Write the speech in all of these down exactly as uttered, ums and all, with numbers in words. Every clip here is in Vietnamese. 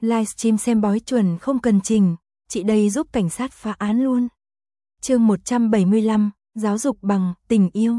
Livestream xem bói chuẩn không cần trình, chị đây giúp cảnh sát phá án luôn. Chương một trăm bảy mươi lăm, giáo dục bằng tình yêu.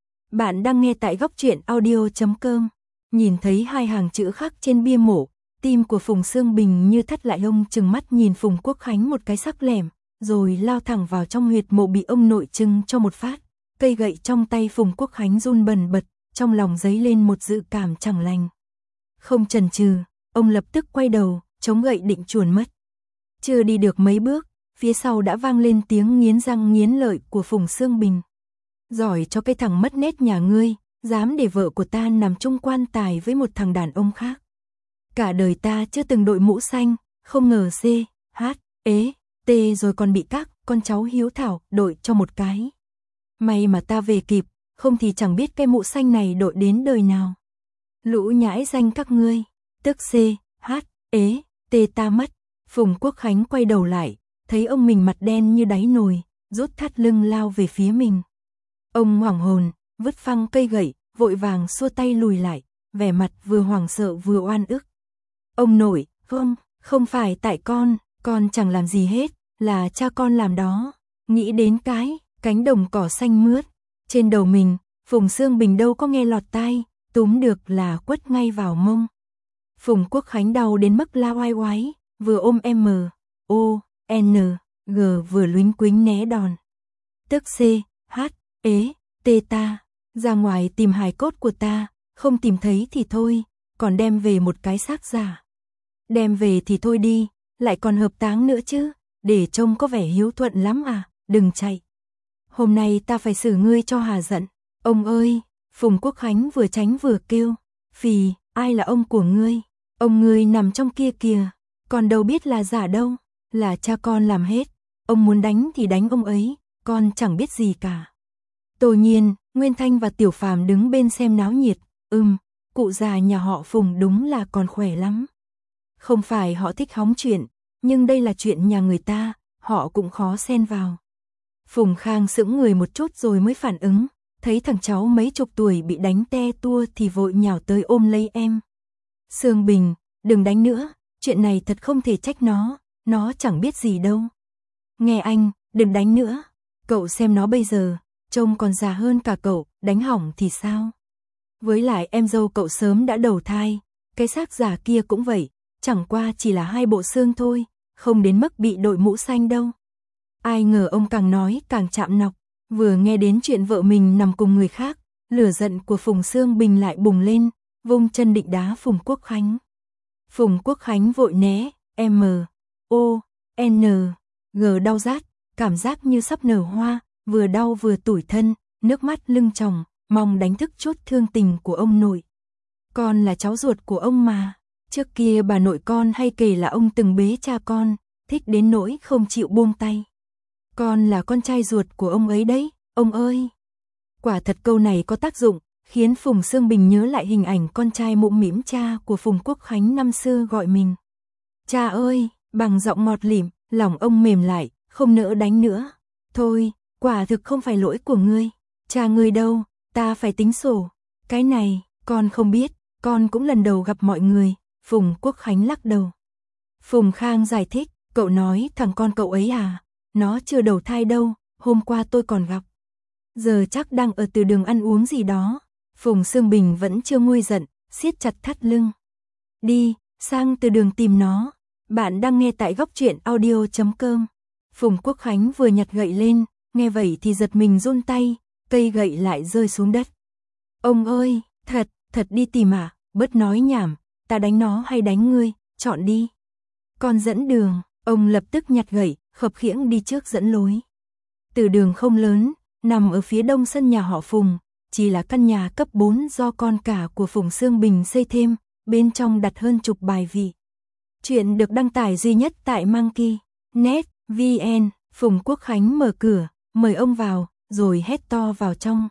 Bạn đang nghe tại góc truyện audio chấm com. Nhìn thấy hai hàng chữ khắc trên bia mộ, tim của Phùng Sương Bình như thắt lại, ông trừng mắt nhìn Phùng Quốc Khánh một cái sắc lẻm, rồi lao thẳng vào trong huyệt mộ bị ông nội trưng cho một phát. Cây gậy trong tay Phùng Quốc Khánh run bần bật, trong lòng dấy lên một dự cảm chẳng lành. Không chần chừ, ông lập tức quay đầu, chống gậy định chuồn mất. Chưa đi được mấy bước, phía sau đã vang lên tiếng nghiến răng nghiến lợi của Phùng Sương Bình. Giỏi cho cái thằng mất nết nhà ngươi, dám để vợ của ta nằm chung quan tài với một thằng đàn ông khác. Cả đời ta chưa từng đội mũ xanh, không ngờ C, H, ế, T rồi còn bị các con cháu hiếu thảo đội cho một cái. May mà ta về kịp, không thì chẳng biết cái mũ xanh này đội đến đời nào. Lũ nhãi danh các ngươi, tức C, H, ế, T ta mất. Phùng Quốc Khánh quay đầu lại, thấy ông mình mặt đen như đáy nồi, rút thắt lưng lao về phía mình. Ông hoảng hồn, vứt phăng cây gậy, vội vàng xua tay lùi lại, vẻ mặt vừa hoảng sợ vừa oan ức. Ông nội, không, không phải tại con, con chẳng làm gì hết, là cha con làm đó. Nghĩ đến cái, cánh đồng cỏ xanh mướt, trên đầu mình, Phùng Sương Bình đâu có nghe lọt tai, túm được là quất ngay vào mông. Phùng Quốc Khánh đau đến mức la oai oái, vừa ôm M, O, N, G vừa lúnh quính né đòn. Tức C, H, ế, T ta, ra ngoài tìm hài cốt của ta, không tìm thấy thì thôi, còn đem về một cái xác giả. Đem về thì thôi đi, lại còn hợp táng nữa chứ, để trông có vẻ hiếu thuận lắm à, đừng chạy. Hôm nay ta phải xử ngươi cho hà giận. Ông ơi, Phùng Quốc Khánh vừa tránh vừa kêu, phì, ai là ông của ngươi? Ông ngươi nằm trong kia kìa, còn đâu biết là giả đâu, là cha con làm hết, ông muốn đánh thì đánh ông ấy, con chẳng biết gì cả. Tô Nhiên, Nguyên Thanh và Tiểu Phàm đứng bên xem náo nhiệt, ừm, cụ già nhà họ Phùng đúng là còn khỏe lắm. Không phải họ thích hóng chuyện, nhưng đây là chuyện nhà người ta, họ cũng khó xen vào. Phùng Khang sững người một chút rồi mới phản ứng, thấy thằng cháu mấy chục tuổi bị đánh te tua thì vội nhào tới ôm lấy em. Sương Bình, đừng đánh nữa, chuyện này thật không thể trách nó, nó chẳng biết gì đâu. Nghe anh, đừng đánh nữa, cậu xem nó bây giờ, trông còn già hơn cả cậu, đánh hỏng thì sao? Với lại em dâu cậu sớm đã đầu thai, cái xác giả kia cũng vậy, chẳng qua chỉ là hai bộ xương thôi, không đến mức bị đội mũ xanh đâu. Ai ngờ ông càng nói càng chạm nọc, vừa nghe đến chuyện vợ mình nằm cùng người khác, lửa giận của Phùng Sương Bình lại bùng lên, vung chân định đá Phùng Quốc Khánh. Phùng Quốc Khánh vội né, M, O, N, G đau rát, cảm giác như sắp nở hoa, vừa đau vừa tủi thân, nước mắt lưng tròng, mong đánh thức chút thương tình của ông nội. Con là cháu ruột của ông mà, trước kia bà nội con hay kể là ông từng bế cha con, thích đến nỗi không chịu buông tay. Con là con trai ruột của ông ấy đấy, ông ơi. Quả thật câu này có tác dụng, khiến Phùng Sương Bình nhớ lại hình ảnh con trai mũm mĩm cha của Phùng Quốc Khánh năm xưa gọi mình. Cha ơi, bằng giọng ngọt lịm, lòng ông mềm lại, không nỡ đánh nữa. Thôi, quả thực không phải lỗi của ngươi, cha ngươi đâu, ta phải tính sổ. Cái này, con không biết, con cũng lần đầu gặp mọi người. Phùng Quốc Khánh lắc đầu. Phùng Khang giải thích, cậu nói thằng con cậu ấy à, nó chưa đầu thai đâu, hôm qua tôi còn gặp. Giờ chắc đang ở từ đường ăn uống gì đó. Phùng Sương Bình vẫn chưa nguôi giận, siết chặt thắt lưng. Đi, sang từ đường tìm nó. Bạn đang nghe tại góc truyện audio chấm com. Phùng Quốc Khánh vừa nhặt gậy lên, nghe vậy thì giật mình run tay, cây gậy lại rơi xuống đất. Ông ơi, thật, thật đi tìm à, bớt nói nhảm, ta đánh nó hay đánh ngươi, chọn đi. Con dẫn đường, ông lập tức nhặt gậy, khập khiễng đi trước dẫn lối. Từ đường không lớn, nằm ở phía đông sân nhà họ Phùng, chỉ là căn nhà cấp bốn do con cả của Phùng Sương Bình xây thêm, bên trong đặt hơn chục bài vị. Chuyện được đăng tải duy nhất tại Monkey net vn. Phùng Quốc Khánh mở cửa, mời ông vào, rồi hét to vào trong.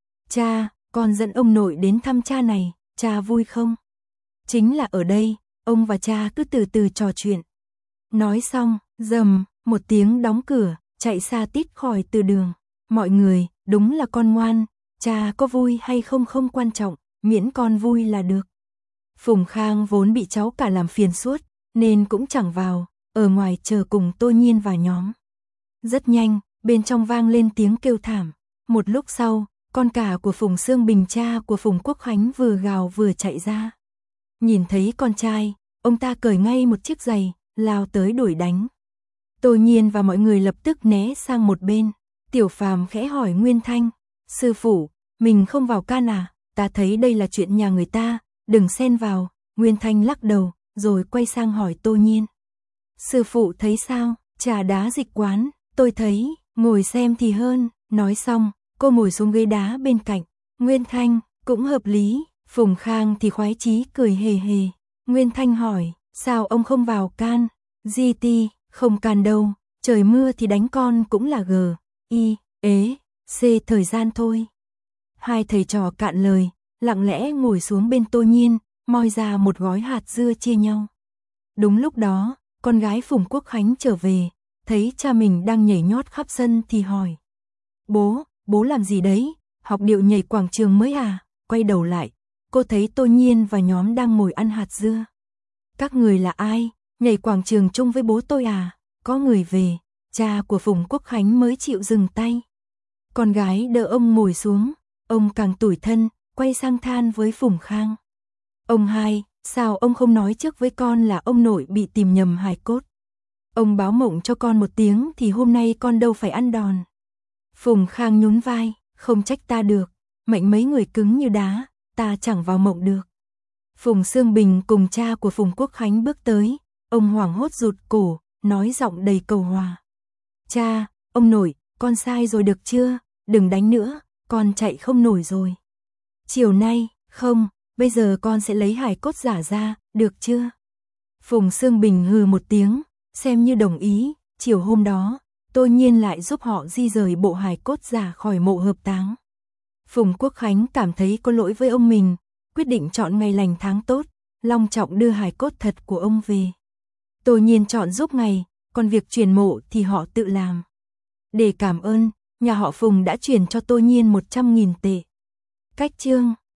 Cha, con dẫn ông nội đến thăm cha này, cha vui không? Chính là ở đây, ông và cha cứ từ từ trò chuyện. Nói xong, rầm, một tiếng đóng cửa, chạy xa tít khỏi từ đường. Mọi người, đúng là con ngoan, cha có vui hay không không quan trọng, miễn con vui là được. Phùng Khang vốn bị cháu cả làm phiền suốt, nên cũng chẳng vào, ở ngoài chờ cùng Tô Nhiên và nhóm. Rất nhanh, bên trong vang lên tiếng kêu thảm. Một lúc sau, con cả của Phùng Xương Bình, cha của Phùng Quốc Khánh, vừa gào vừa chạy ra. Nhìn thấy con trai, ông ta cởi ngay một chiếc giày, lao tới đuổi đánh. Tô Nhiên và mọi người lập tức né sang một bên. Tiểu Phàm khẽ hỏi Nguyên Thanh, sư phụ, mình không vào can à, ta thấy đây là chuyện nhà người ta, đừng xen vào. Nguyên Thanh lắc đầu, rồi quay sang hỏi Tô Nhiên. Sư phụ thấy sao, trà đá dịch quán, tôi thấy, ngồi xem thì hơn. Nói xong, cô ngồi xuống ghế đá bên cạnh. Nguyên Thanh, cũng hợp lý. Phùng Khang thì khoái chí cười hề hề. Nguyên Thanh hỏi, sao ông không vào can? giê tê, không can đâu, trời mưa thì đánh con cũng là g, i, ế, c thời gian thôi. Hai thầy trò cạn lời, lặng lẽ ngồi xuống bên Tô Nhiên, moi ra một gói hạt dưa chia nhau. Đúng lúc đó, con gái Phùng Quốc Khánh trở về, thấy cha mình đang nhảy nhót khắp sân thì hỏi. Bố, bố làm gì đấy, học điệu nhảy quảng trường mới à? Quay đầu lại, cô thấy Tô Nhiên và nhóm đang ngồi ăn hạt dưa. Các người là ai, nhảy quảng trường chung với bố tôi à? Có người về, cha của Phùng Quốc Khánh mới chịu dừng tay. Con gái đỡ ông ngồi xuống, ông càng tủi thân, quay sang than với Phùng Khang. Ông hai, sao ông không nói trước với con là ông nội bị tìm nhầm hài cốt? Ông báo mộng cho con một tiếng thì hôm nay con đâu phải ăn đòn. Phùng Khang nhún vai, không trách ta được, mệnh mấy người cứng như đá, ta chẳng vào mộng được. Phùng Xương Bình cùng cha của Phùng Quốc Khánh bước tới, ông hoảng hốt rụt cổ, nói giọng đầy cầu hòa. Cha, ông nội, con sai rồi được chưa, đừng đánh nữa, con chạy không nổi rồi. Chiều nay, không, bây giờ con sẽ lấy hài cốt giả ra, được chưa? Phùng Xương Bình hừ một tiếng, xem như đồng ý. Chiều hôm đó, Tô Nhiên lại giúp họ di rời bộ hài cốt giả khỏi mộ hợp táng. Phùng Quốc Khánh cảm thấy có lỗi với ông mình, quyết định chọn ngày lành tháng tốt, long trọng đưa hài cốt thật của ông về. Tô Nhiên chọn giúp ngày, còn việc chuyển mộ thì họ tự làm. Để cảm ơn, nhà họ Phùng đã chuyển cho Tô Nhiên một trăm nghìn tệ. Cách chương